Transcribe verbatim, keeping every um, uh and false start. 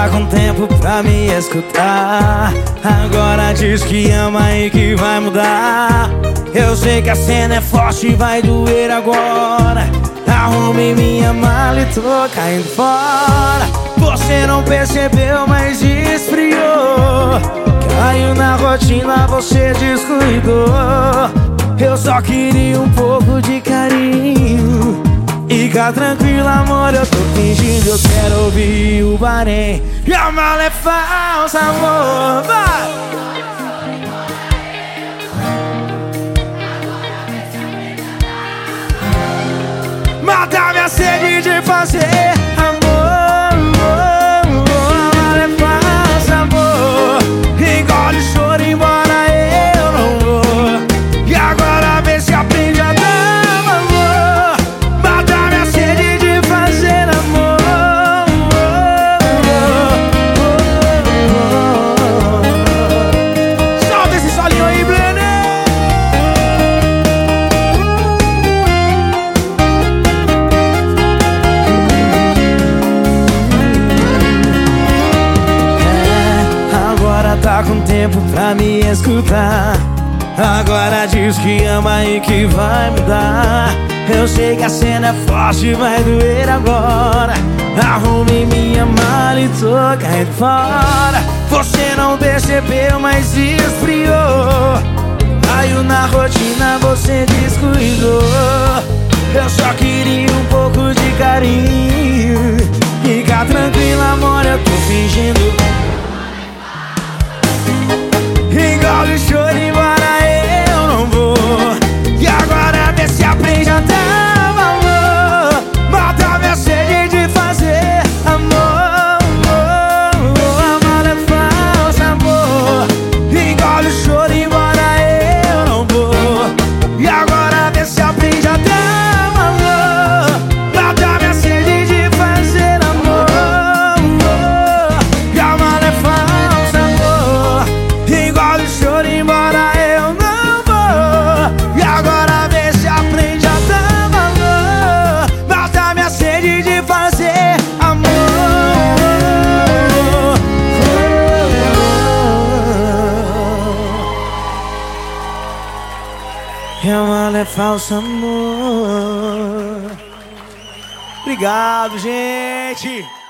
tá com tempo pra me escutar. Agora diz que ama e que vai mudar. Eu sei que a cena é forte e vai doer agora. Arrumei minha mala e tô caindo fora. Você não percebeu, mas esfriou. Caiu na rotina, você descuidou. Eu só queria um pouco de carinho. Fica tranquilo, amor, eu tô fingindo. Eu quero ouvir o Bahrein. E a mala é falsa, amor. Vai! Mata minha sede de fazer amor. A mala é falsa, amor. Engole o choro, embora eu não vou. E agora vê se aprende a dar amor. Mata minha sede de fazer amor. Solta esse solinho aí, Brenner. Tá com tempo pra me escutar. Agora diz que ama e que vai mudar. Eu sei que a cena é forte e vai doer agora. Arrumei minha mala e tô caindo fora. Você não percebeu, mas esfriou. Caiu na rotina, você descuidou. Eu só queria um pouco de carinho. Fica tranquilo, amor, eu tô fingindo. Engole o choro, embora eu não vou. E agora vê se aprende a dar valor. Mata minha sede de fazer amor. A mala é falsa, amor. Engole o choro, embora eu não vou. E agora vê se aprende a dar valor. Mata minha sede de fazer amor. E a mala é falsa, amor. Engole o choro, embora eu não vou. E agora vê se aprende a dar valor. Mata minha sede de fazer amor. E a mala é falsa, amor. Obrigado, gente.